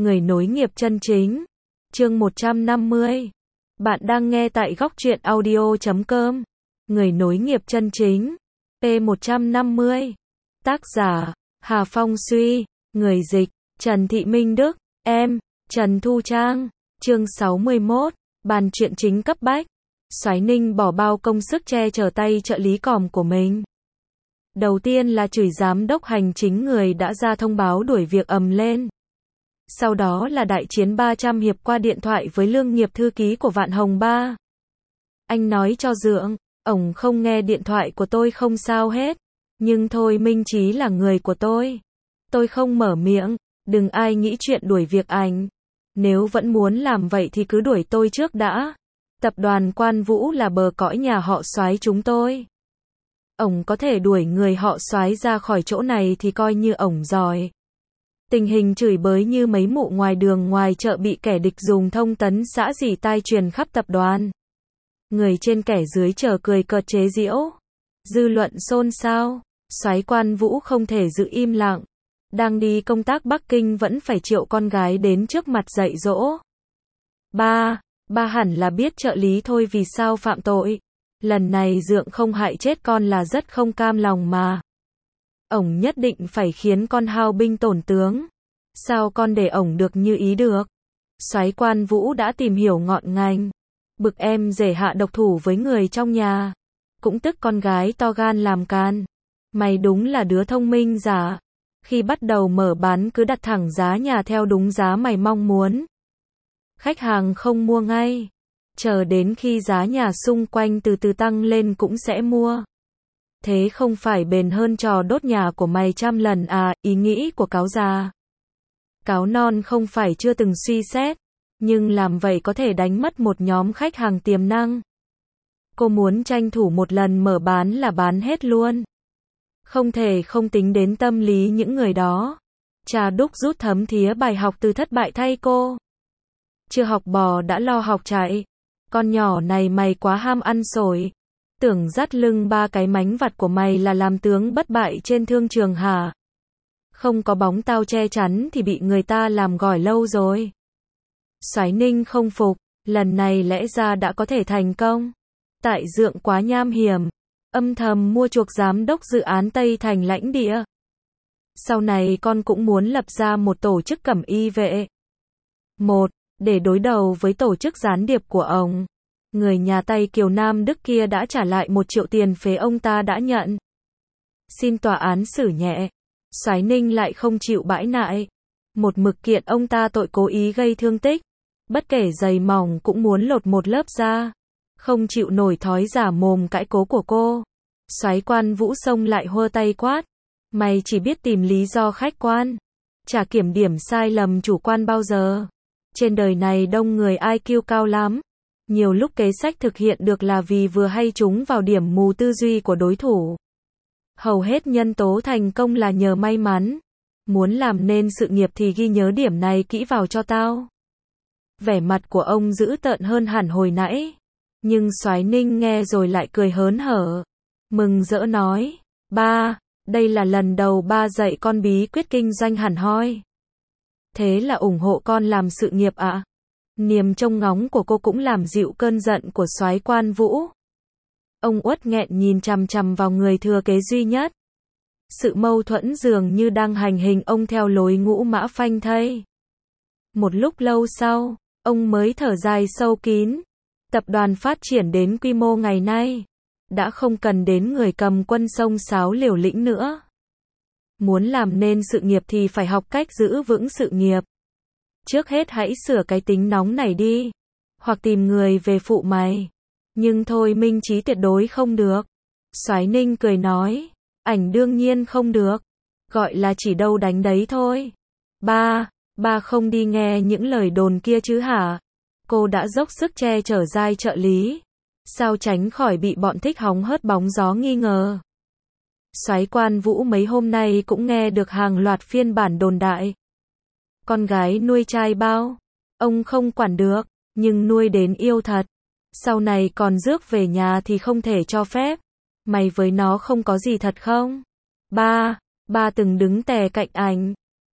Người nối nghiệp chân chính. Chương 150. Bạn đang nghe tại góc truyện audio.com. Người nối nghiệp chân chính. P150. Tác giả: Hà Phong Suy. Người dịch: Trần Thị Minh Đức. Em: Trần Thu Trang. Chương 61. Bàn chuyện chính cấp bách. Soái Ninh bỏ bao công sức che chở tay trợ lý còm của mình. Đầu tiên là chửi giám đốc hành chính người đã ra thông báo đuổi việc ầm lên. Sau đó là đại chiến 300 hiệp qua điện thoại với lương nghiệp thư ký của Vạn Hồng Ba. Anh nói cho Dượng, ổng không nghe điện thoại của tôi không sao hết. Nhưng thôi Minh Chí là người của tôi. Tôi không mở miệng, đừng ai nghĩ chuyện đuổi việc anh. Nếu vẫn muốn làm vậy thì cứ đuổi tôi trước đã. Tập đoàn Quan Vũ là bờ cõi nhà họ Soái chúng tôi. Ổng có thể đuổi người họ Soái ra khỏi chỗ này thì coi như ổng giỏi. Tình hình chửi bới như mấy mụ ngoài đường ngoài chợ bị kẻ địch dùng thông tấn xã dỉ tai truyền khắp tập đoàn. Người trên kẻ dưới chờ cười cợt chế giễu. Dư luận xôn xao. Soái Quan Vũ không thể giữ im lặng. Đang đi công tác Bắc Kinh vẫn phải triệu con gái đến trước mặt dạy dỗ. Ba hẳn là biết trợ lý thôi vì sao phạm tội. Lần này Dượng không hại chết con là rất không cam lòng mà. Ổng nhất định phải khiến con hao binh tổn tướng. Sao con để ổng được như ý được? Soái Quan Vũ đã tìm hiểu ngọn ngành. Bực em rể hạ độc thủ với người trong nhà. Cũng tức con gái to gan làm can. Mày đúng là đứa thông minh giả. Khi bắt đầu mở bán cứ đặt thẳng giá nhà theo đúng giá mày mong muốn. Khách hàng không mua ngay. Chờ đến khi giá nhà xung quanh từ từ tăng lên cũng sẽ mua. Thế không phải bền hơn trò đốt nhà của mày trăm lần à? Ý nghĩ của cáo già. Cáo non không phải chưa từng suy xét, nhưng làm vậy có thể đánh mất một nhóm khách hàng tiềm năng. Cô muốn tranh thủ một lần mở bán là bán hết luôn. Không thể không tính đến tâm lý những người đó. Cha đúc rút thấm thía bài học từ thất bại thay cô. Chưa học bò đã lo học chạy. Con nhỏ này mày quá ham ăn xổi. Tưởng dắt lưng ba cái mánh vặt của mày là làm tướng bất bại trên thương trường hả? Không có bóng tao che chắn thì bị người ta làm gỏi lâu rồi. Soái Ninh không phục, lần này lẽ ra đã có thể thành công. Tại Dượng quá nham hiểm, âm thầm mua chuộc giám đốc dự án Tây Thành lãnh địa. Sau này con cũng muốn lập ra một tổ chức cẩm y vệ. Để đối đầu với tổ chức gián điệp của ông. Người nhà tay Kiều Nam Đức kia đã trả lại 1 triệu tiền phế ông ta đã nhận. Xin tòa án xử nhẹ. Soái Ninh lại không chịu bãi nại. Một mực kiện ông ta tội cố ý gây thương tích. Bất kể dày mỏng cũng muốn lột một lớp da. Không chịu nổi thói giả mồm cãi cố của cô. Soái Quan Vũ xông lại hô tay quát. Mày chỉ biết tìm lý do khách quan. Chả kiểm điểm sai lầm chủ quan bao giờ. Trên đời này đông người IQ cao lắm. Nhiều lúc kế sách thực hiện được là vì vừa hay trúng vào điểm mù tư duy của đối thủ. Hầu hết nhân tố thành công là nhờ may mắn. Muốn làm nên sự nghiệp thì ghi nhớ điểm này kỹ vào cho tao. Vẻ mặt của ông dữ tợn hơn hẳn hồi nãy. Nhưng Soái Ninh nghe rồi lại cười hớn hở. Mừng rỡ nói. Ba, đây là lần đầu ba dạy con bí quyết kinh doanh hẳn hoi. Thế là ủng hộ con làm sự nghiệp ạ? Niềm trông ngóng của cô cũng làm dịu cơn giận của Soái Quan Vũ. Ông uất nghẹn nhìn chằm chằm vào người thừa kế duy nhất. Sự mâu thuẫn dường như đang hành hình ông theo lối ngũ mã phanh thây. Một lúc lâu sau, ông mới thở dài sâu kín. Tập đoàn phát triển đến quy mô ngày nay. Đã không cần đến người cầm quân xông xáo liều lĩnh nữa. Muốn làm nên sự nghiệp thì phải học cách giữ vững sự nghiệp. Trước hết hãy sửa cái tính nóng này đi. Hoặc tìm người về phụ mày. Nhưng thôi Minh Chí tuyệt đối không được. Soái Ninh cười nói. Ảnh đương nhiên không được. Gọi là chỉ đâu đánh đấy thôi. Ba không đi nghe những lời đồn kia chứ hả? Cô đã dốc sức che chở giai trợ lý. Sao tránh khỏi bị bọn thích hóng hớt bóng gió nghi ngờ? Soái Quan Vũ mấy hôm nay cũng nghe được hàng loạt phiên bản đồn đại. Con gái nuôi trai bao. Ông không quản được, nhưng nuôi đến yêu thật. Sau này còn rước về nhà thì không thể cho phép. Mày với nó không có gì thật không? Ba từng đứng tè cạnh ảnh.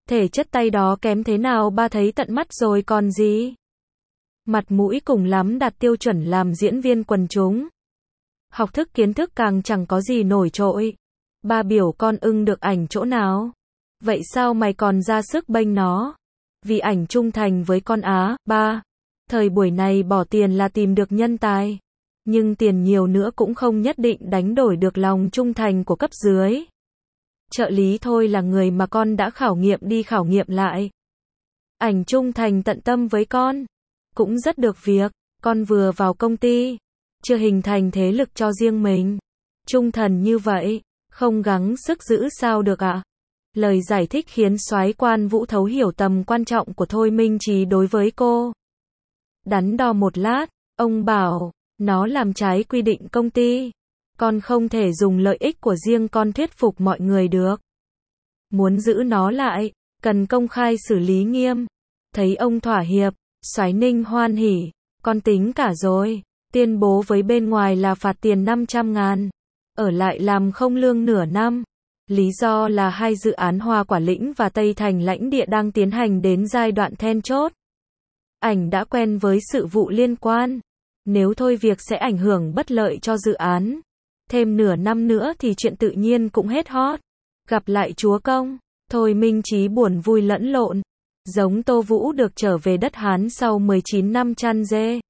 Thể chất tay đó kém thế nào ba thấy tận mắt rồi còn gì. Mặt mũi cùng lắm đạt tiêu chuẩn làm diễn viên quần chúng. Học thức kiến thức càng chẳng có gì nổi trội. Ba biểu con ưng được ảnh chỗ nào? Vậy sao mày còn ra sức bênh nó? Vì ảnh trung thành với con á, ba. Thời buổi này bỏ tiền là tìm được nhân tài. Nhưng tiền nhiều nữa cũng không nhất định đánh đổi được lòng trung thành của cấp dưới. Trợ lý thôi là người mà con đã khảo nghiệm đi khảo nghiệm lại. Ảnh trung thành tận tâm với con. Cũng rất được việc, con vừa vào công ty. Chưa hình thành thế lực cho riêng mình. Trung thần như vậy, không gắng sức giữ sao được ạ? Lời giải thích khiến soái quan Vũ thấu hiểu tầm quan trọng của Thôi Minh Chí đối với cô. Đắn đo một lát, ông bảo, nó làm trái quy định công ty. Con không thể dùng lợi ích của riêng con thuyết phục mọi người được. Muốn giữ nó lại, cần công khai xử lý nghiêm. Thấy ông thỏa hiệp, Soái Ninh hoan hỉ, con tính cả rồi, tuyên bố với bên ngoài là phạt tiền 500.000, ở lại làm không lương nửa năm. Lý do là hai dự án Hoa Quả Lĩnh và Tây Thành Lãnh Địa đang tiến hành đến giai đoạn then chốt. Ảnh đã quen với sự vụ liên quan, nếu thôi việc sẽ ảnh hưởng bất lợi cho dự án. Thêm nửa năm nữa thì chuyện tự nhiên cũng hết hot. Gặp lại chúa công, Thôi Minh Chí buồn vui lẫn lộn. Giống Tô Vũ được trở về đất Hán sau 19 năm chăn dê.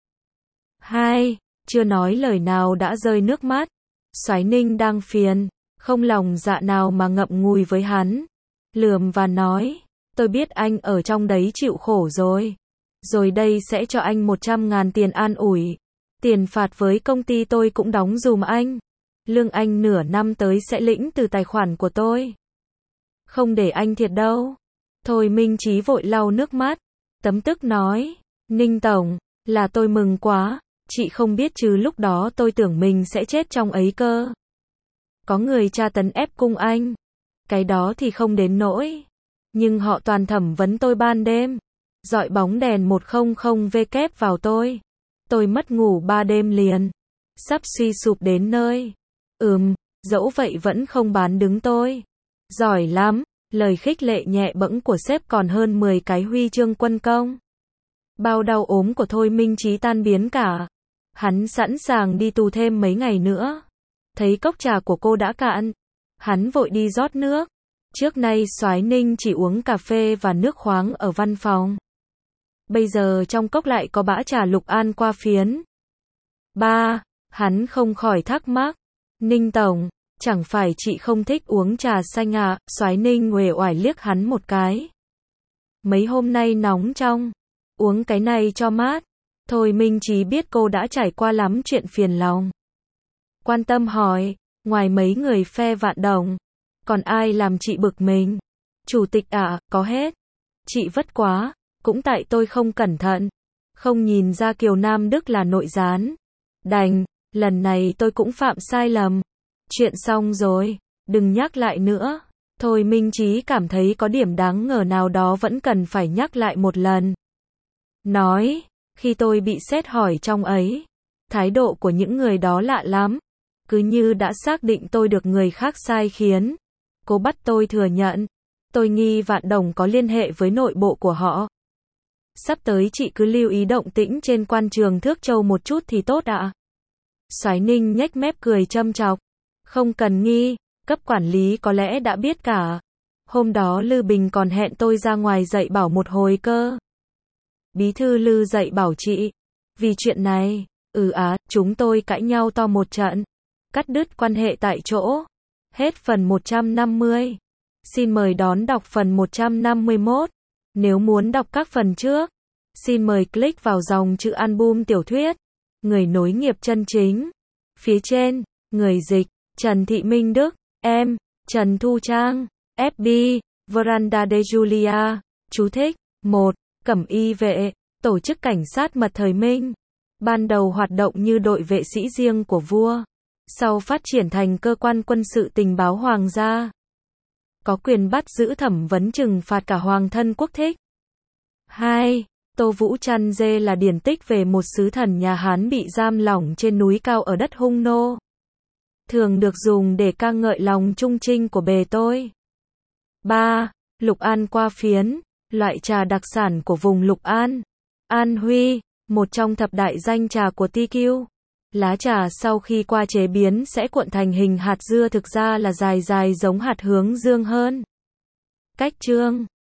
2. Chưa nói lời nào đã rơi nước mắt. Soái Ninh đang phiền, không lòng dạ nào mà ngậm ngùi với hắn. Lườm và nói, tôi biết anh ở trong đấy chịu khổ rồi. Rồi đây sẽ cho anh 100.000 tiền an ủi. Tiền phạt với công ty tôi cũng đóng dùm anh. Lương anh nửa năm tới sẽ lĩnh từ tài khoản của tôi. Không để anh thiệt đâu. Thôi Minh Chí vội lau nước mắt. Tấm tức nói, Ninh Tổng, là tôi mừng quá. Chị không biết chứ lúc đó tôi tưởng mình sẽ chết trong ấy cơ. Có người tra tấn ép cung anh. Cái đó thì không đến nỗi. Nhưng họ toàn thẩm vấn tôi ban đêm. Dọi bóng đèn 100W vào tôi. Tôi mất ngủ 3 đêm liền. Sắp suy sụp đến nơi. Dẫu vậy vẫn không bán đứng tôi. Giỏi lắm. Lời khích lệ nhẹ bẫng của sếp còn hơn 10 cái huy chương quân công. Bao đau ốm của Thôi Minh Chí tan biến cả. Hắn sẵn sàng đi tù thêm mấy ngày nữa. Thấy cốc trà của cô đã cạn, hắn vội đi rót nước. Trước nay Soái Ninh chỉ uống cà phê và nước khoáng ở văn phòng. Bây giờ trong cốc lại có bã trà Lục An qua phiến. Hắn không khỏi thắc mắc. Ninh Tổng, chẳng phải chị không thích uống trà xanh à? Soái Ninh uể oải liếc hắn một cái. Mấy hôm nay nóng trong, uống cái này cho mát. Thôi Minh Chí biết cô đã trải qua lắm chuyện phiền lòng. Quan tâm hỏi, ngoài mấy người phe Vạn Đồng, còn ai làm chị bực mình? Chủ tịch ạ, có hết. Chị vất quá, cũng tại tôi không cẩn thận. Không nhìn ra Kiều Nam Đức là nội gián. Đành, lần này tôi cũng phạm sai lầm. Chuyện xong rồi, đừng nhắc lại nữa. Thôi Minh Chí cảm thấy có điểm đáng ngờ nào đó vẫn cần phải nhắc lại một lần. Nói, khi tôi bị xét hỏi trong ấy, thái độ của những người đó lạ lắm. Cứ như đã xác định tôi được người khác sai khiến. Cô bắt tôi thừa nhận. Tôi nghi Vạn Đồng có liên hệ với nội bộ của họ. Sắp tới chị cứ lưu ý động tĩnh trên quan trường Thước Châu một chút thì tốt ạ. Soái Ninh nhếch mép cười châm chọc. Không cần nghi, cấp quản lý có lẽ đã biết cả. Hôm đó Lư Bình còn hẹn tôi ra ngoài dạy bảo một hồi cơ. Bí thư Lư dạy bảo chị. Vì chuyện này, chúng tôi cãi nhau to một trận. Cắt đứt quan hệ tại chỗ. Hết phần 150. Xin mời đón đọc phần 151. Nếu muốn đọc các phần trước, xin mời click vào dòng chữ album tiểu thuyết. Người nối nghiệp chân chính. Phía trên, người dịch, Trần Thị Minh Đức, em, Trần Thu Trang, FB, Veranda de Julia. Chú thích, 1. Cẩm y vệ, tổ chức cảnh sát mật thời Minh. Ban đầu hoạt động như đội vệ sĩ riêng của vua. Sau phát triển thành cơ quan quân sự tình báo hoàng gia. Có quyền bắt giữ thẩm vấn trừng phạt cả hoàng thân quốc thích. 2. Tô Vũ chăn dê là điển tích về một sứ thần nhà Hán bị giam lỏng trên núi cao ở đất Hung Nô. Thường được dùng để ca ngợi lòng trung trinh của bề tôi. 3. Lục An qua phiến, loại trà đặc sản của vùng Lục An, An Huy, một trong thập đại danh trà của TQ. Lá trà sau khi qua chế biến sẽ cuộn thành hình hạt dưa, thực ra là dài dài giống hạt hướng dương hơn. Cách trương